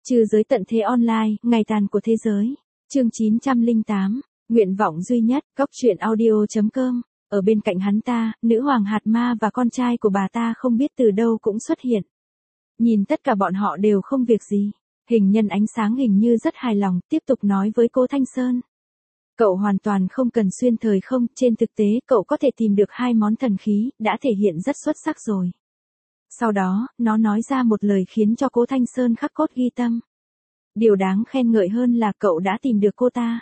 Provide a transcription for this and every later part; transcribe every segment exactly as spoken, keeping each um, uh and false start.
Trừ giới tận thế online, ngày tàn của thế giới. Chương chín trăm lẻ tám, nguyện vọng duy nhất, góc truyện audio chấm com. Ở bên cạnh hắn ta, nữ hoàng hạt ma và con trai của bà ta không biết từ đâu cũng xuất hiện. Nhìn tất cả bọn họ đều không việc gì. Hình nhân ánh sáng hình như rất hài lòng, tiếp tục nói với cô Thanh Sơn. Cậu hoàn toàn không cần xuyên thời không, trên thực tế cậu có thể tìm được hai món thần khí, đã thể hiện rất xuất sắc rồi. Sau đó, nó nói ra một lời khiến cho cô Thanh Sơn khắc cốt ghi tâm. Điều đáng khen ngợi hơn là cậu đã tìm được cô ta.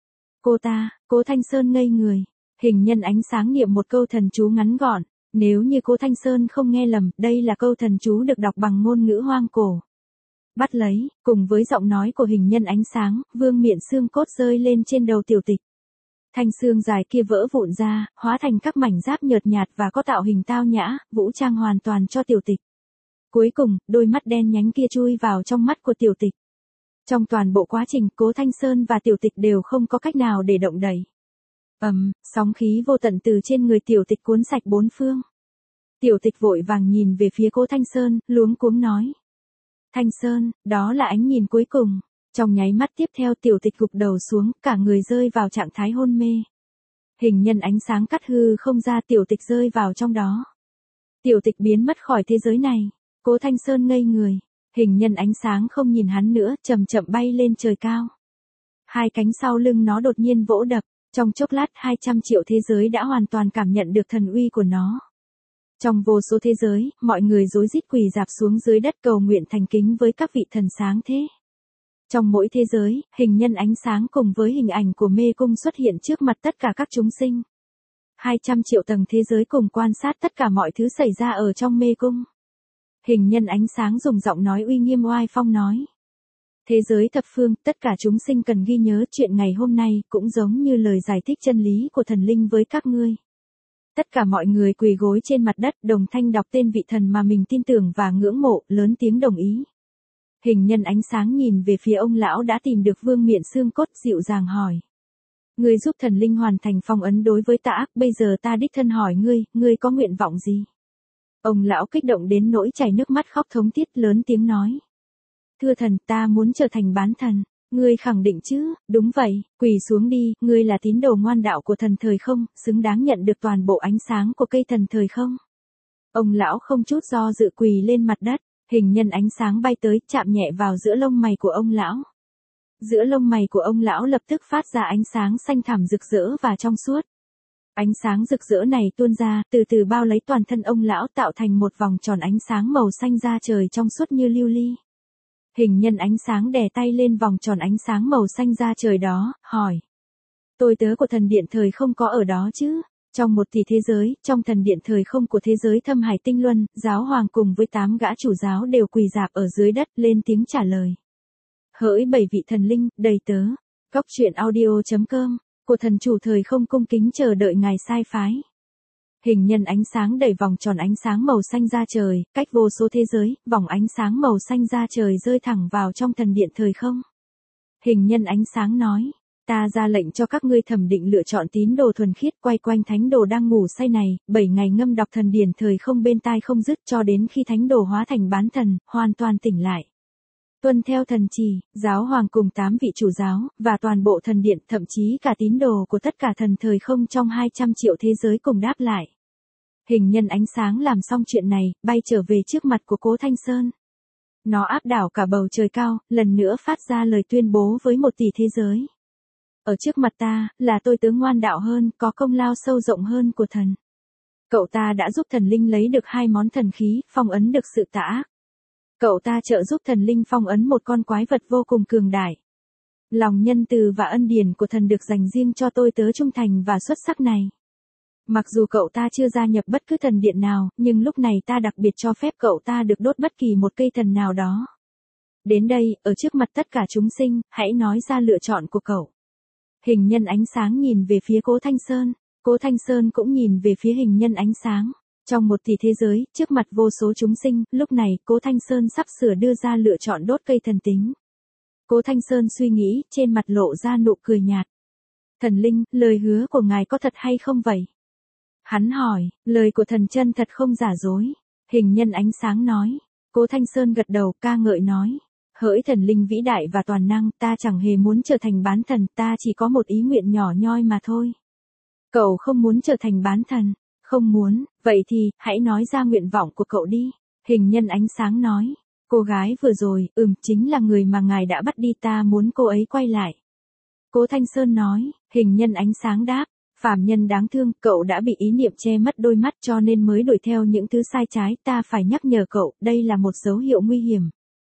Cô ta, cô Thanh Sơn ngây người. Hình nhân ánh sáng niệm một câu thần chú ngắn gọn. Nếu như cô Thanh Sơn không nghe lầm, đây là câu thần chú được đọc bằng ngôn ngữ hoang cổ. Bắt lấy, cùng với giọng nói của hình nhân ánh sáng, vương miện xương cốt rơi lên trên đầu Tiểu Tịch. Thanh xương dài kia vỡ vụn ra, hóa thành các mảnh giáp nhợt nhạt và có tạo hình tao nhã, vũ trang hoàn toàn cho Tiểu Tịch. Cuối cùng, đôi mắt đen nhánh kia chui vào trong mắt của Tiểu Tịch. Trong toàn bộ quá trình, Cố Thanh Sơn và Tiểu Tịch đều không có cách nào để động đẩy. Ầm, um, sóng khí vô tận từ trên người Tiểu Tịch cuốn sạch bốn phương. Tiểu Tịch vội vàng nhìn về phía Cố Thanh Sơn, luống cuống nói. Thanh Sơn, đó là ánh nhìn cuối cùng. Trong nháy mắt tiếp theo Tiểu Tịch gục đầu xuống, cả người rơi vào trạng thái hôn mê. Hình nhân ánh sáng cắt hư không ra, Tiểu Tịch rơi vào trong đó. Tiểu Tịch biến mất khỏi thế giới này. Cố Thanh Sơn ngây người. Hình nhân ánh sáng không nhìn hắn nữa, chậm chậm bay lên trời cao. Hai cánh sau lưng nó đột nhiên vỗ đập. Trong chốc lát hai trăm triệu thế giới đã hoàn toàn cảm nhận được thần uy của nó. Trong vô số thế giới, mọi người rối rít quỳ rạp xuống dưới đất cầu nguyện thành kính với các vị thần sáng thế. Trong mỗi thế giới, hình nhân ánh sáng cùng với hình ảnh của mê cung xuất hiện trước mặt tất cả các chúng sinh. hai trăm triệu tầng thế giới cùng quan sát tất cả mọi thứ xảy ra ở trong mê cung. Hình nhân ánh sáng dùng giọng nói uy nghiêm oai phong nói. Thế giới thập phương, tất cả chúng sinh cần ghi nhớ chuyện ngày hôm nay cũng giống như lời giải thích chân lý của thần linh với các ngươi. Tất cả mọi người quỳ gối trên mặt đất đồng thanh đọc tên vị thần mà mình tin tưởng và ngưỡng mộ, lớn tiếng đồng ý. Hình nhân ánh sáng nhìn về phía ông lão đã tìm được vương miện xương cốt, dịu dàng hỏi. Ngươi giúp thần linh hoàn thành phong ấn đối với ta ác, bây giờ ta đích thân hỏi ngươi, ngươi có nguyện vọng gì? Ông lão kích động đến nỗi chảy nước mắt khóc thống thiết, lớn tiếng nói. Thưa thần, ta muốn trở thành bán thần. Ngươi khẳng định chứ? Đúng vậy, quỳ xuống đi, ngươi là tín đồ ngoan đạo của thần thời không, xứng đáng nhận được toàn bộ ánh sáng của cây thần thời không. Ông lão không chút do dự quỳ lên mặt đất, hình nhân ánh sáng bay tới, chạm nhẹ vào giữa lông mày của ông lão. Giữa lông mày của ông lão lập tức phát ra ánh sáng xanh thẳm rực rỡ và trong suốt. Ánh sáng rực rỡ này tuôn ra, từ từ bao lấy toàn thân ông lão, tạo thành một vòng tròn ánh sáng màu xanh da trời trong suốt như lưu ly. Hình nhân ánh sáng đè tay lên vòng tròn ánh sáng màu xanh da trời đó, hỏi. Tôi tớ của thần điện thời không có ở đó chứ? Trong một tỷ thế giới, trong thần điện thời không của thế giới Thâm Hải Tinh Luân, giáo hoàng cùng với tám gã chủ giáo đều quỳ rạp ở dưới đất, lên tiếng trả lời. Hỡi bảy vị thần linh, đầy tớ. Góc truyện audio chấm com, của thần chủ thời không cung kính chờ đợi ngài sai phái. Hình nhân ánh sáng đẩy vòng tròn ánh sáng màu xanh da trời, cách vô số thế giới, vòng ánh sáng màu xanh da trời rơi thẳng vào trong thần điện thời không. Hình nhân ánh sáng nói, ta ra lệnh cho các ngươi thẩm định lựa chọn tín đồ thuần khiết quay quanh thánh đồ đang ngủ say này, bảy ngày ngâm đọc thần điển thời không bên tai không dứt cho đến khi thánh đồ hóa thành bán thần, hoàn toàn tỉnh lại. Tuân theo thần chỉ, giáo hoàng cùng tám vị chủ giáo, và toàn bộ thần điện, thậm chí cả tín đồ của tất cả thần thời không trong hai trăm triệu thế giới cùng đáp lại. Hình nhân ánh sáng làm xong chuyện này, bay trở về trước mặt của Cố Thanh Sơn. Nó áp đảo cả bầu trời cao, lần nữa phát ra lời tuyên bố với một tỷ thế giới. Ở trước mặt ta, là tôi tớ ngoan đạo hơn, có công lao sâu rộng hơn của thần. Cậu ta đã giúp thần linh lấy được hai món thần khí, phong ấn được sự tà ác. Cậu ta trợ giúp thần linh phong ấn một con quái vật vô cùng cường đại. Lòng nhân từ và ân điển của thần được dành riêng cho tôi tớ trung thành và xuất sắc này. Mặc dù cậu ta chưa gia nhập bất cứ thần điện nào, nhưng lúc này ta đặc biệt cho phép cậu ta được đốt bất kỳ một cây thần nào đó. Đến đây, ở trước mặt tất cả chúng sinh, hãy nói ra lựa chọn của cậu. Hình nhân ánh sáng nhìn về phía Cố Thanh Sơn, Cố Thanh Sơn cũng nhìn về phía hình nhân ánh sáng. Trong một tỷ thế giới, trước mặt vô số chúng sinh, lúc này, Cố Thanh Sơn sắp sửa đưa ra lựa chọn đốt cây thần tính. Cố Thanh Sơn suy nghĩ, trên mặt lộ ra nụ cười nhạt. Thần linh, lời hứa của ngài có thật hay không vậy? Hắn hỏi, lời của thần chân thật không giả dối. Hình nhân ánh sáng nói. Cố Thanh Sơn gật đầu ca ngợi nói. Hỡi thần linh vĩ đại và toàn năng, ta chẳng hề muốn trở thành bán thần, ta chỉ có một ý nguyện nhỏ nhoi mà thôi. Cậu không muốn trở thành bán thần? Không muốn, vậy thì, hãy nói ra nguyện vọng của cậu đi. Hình nhân ánh sáng nói. Cô gái vừa rồi, ừm, chính là người mà ngài đã bắt đi, ta muốn cô ấy quay lại. Cố Thanh Sơn nói. Hình nhân ánh sáng đáp. Phàm nhân đáng thương, cậu đã bị ý niệm che mất đôi mắt cho nên mới đuổi theo những thứ sai trái, ta phải nhắc nhở cậu, đây là một dấu hiệu nguy hiểm.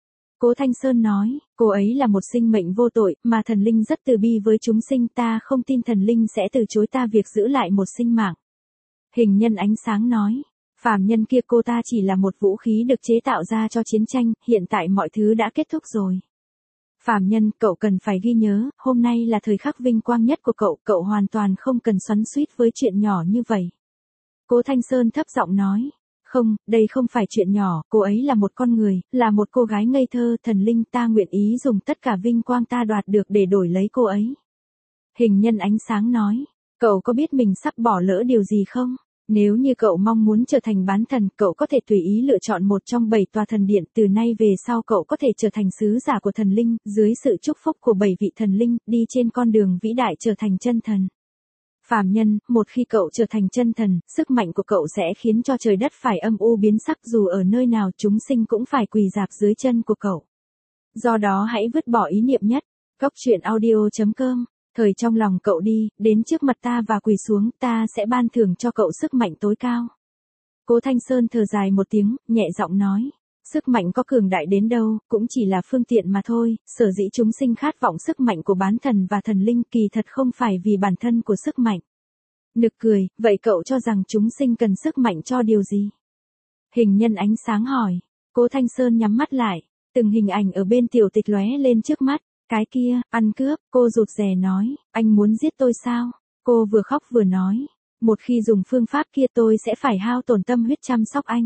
Cố Thanh Sơn nói, cô ấy là một sinh mệnh vô tội, mà thần linh rất từ bi với chúng sinh, ta không tin thần linh sẽ từ chối ta việc giữ lại một sinh mạng. Hình nhân ánh sáng nói, phàm nhân kia, cô ta chỉ là một vũ khí được chế tạo ra cho chiến tranh, hiện tại mọi thứ đã kết thúc rồi. Phàm nhân, cậu cần phải ghi nhớ, hôm nay là thời khắc vinh quang nhất của cậu, cậu hoàn toàn không cần xoắn xuýt với chuyện nhỏ như vậy. Cố Thanh Sơn thấp giọng nói, không, đây không phải chuyện nhỏ, cô ấy là một con người, là một cô gái ngây thơ, thần linh, ta nguyện ý dùng tất cả vinh quang ta đoạt được để đổi lấy cô ấy. Hình nhân ánh sáng nói, cậu có biết mình sắp bỏ lỡ điều gì không? Nếu như cậu mong muốn trở thành bán thần, cậu có thể tùy ý lựa chọn một trong bảy tòa thần điện, từ nay về sau cậu có thể trở thành sứ giả của thần linh, dưới sự chúc phúc của bảy vị thần linh, đi trên con đường vĩ đại trở thành chân thần. Phàm nhân, một khi cậu trở thành chân thần, sức mạnh của cậu sẽ khiến cho trời đất phải âm u biến sắc, dù ở nơi nào chúng sinh cũng phải quỳ rạp dưới chân của cậu. Do đó hãy vứt bỏ ý niệm nhất. Cốc truyện audio chấm com. Thời trong lòng cậu đi, đến trước mặt ta và quỳ xuống, ta sẽ ban thưởng cho cậu sức mạnh tối cao. Cố Thanh Sơn thở dài một tiếng, nhẹ giọng nói, sức mạnh có cường đại đến đâu, cũng chỉ là phương tiện mà thôi, sở dĩ chúng sinh khát vọng sức mạnh của bán thần và thần linh, kỳ thật không phải vì bản thân của sức mạnh. Nực cười, vậy cậu cho rằng chúng sinh cần sức mạnh cho điều gì? Hình nhân ánh sáng hỏi. Cố Thanh Sơn nhắm mắt lại, từng hình ảnh ở bên tiểu tịch lóe lên trước mắt. Cái kia, ăn cướp, cô rụt rè nói, anh muốn giết tôi sao? Cô vừa khóc vừa nói, một khi dùng phương pháp kia tôi sẽ phải hao tổn tâm huyết chăm sóc anh.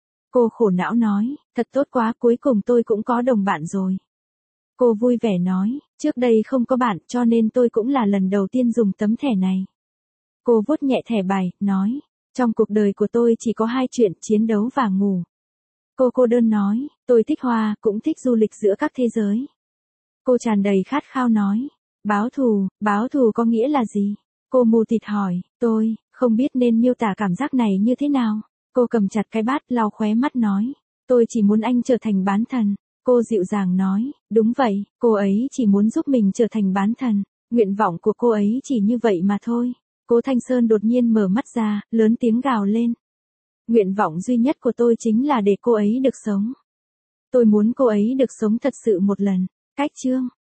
Cô khổ não nói, thật tốt quá, cuối cùng tôi cũng có đồng bạn rồi. Cô vui vẻ nói, trước đây không có bạn cho nên tôi cũng là lần đầu tiên dùng tấm thẻ này. Cô vuốt nhẹ thẻ bài, nói, trong cuộc đời của tôi chỉ có hai chuyện, chiến đấu và ngủ. Cô cô đơn nói, tôi thích hoa, cũng thích du lịch giữa các thế giới. Cô tràn đầy khát khao nói, báo thù, báo thù có nghĩa là gì? Cô mù tịt hỏi, tôi, không biết nên miêu tả cảm giác này như thế nào. Cô cầm chặt cái bát, lau khóe mắt nói, tôi chỉ muốn anh trở thành bán thần. Cô dịu dàng nói, đúng vậy, cô ấy chỉ muốn giúp mình trở thành bán thần. Nguyện vọng của cô ấy chỉ như vậy mà thôi. Cố Thanh Sơn đột nhiên mở mắt ra, lớn tiếng gào lên. Nguyện vọng duy nhất của tôi chính là để cô ấy được sống. Tôi muốn cô ấy được sống thật sự một lần. Cách chương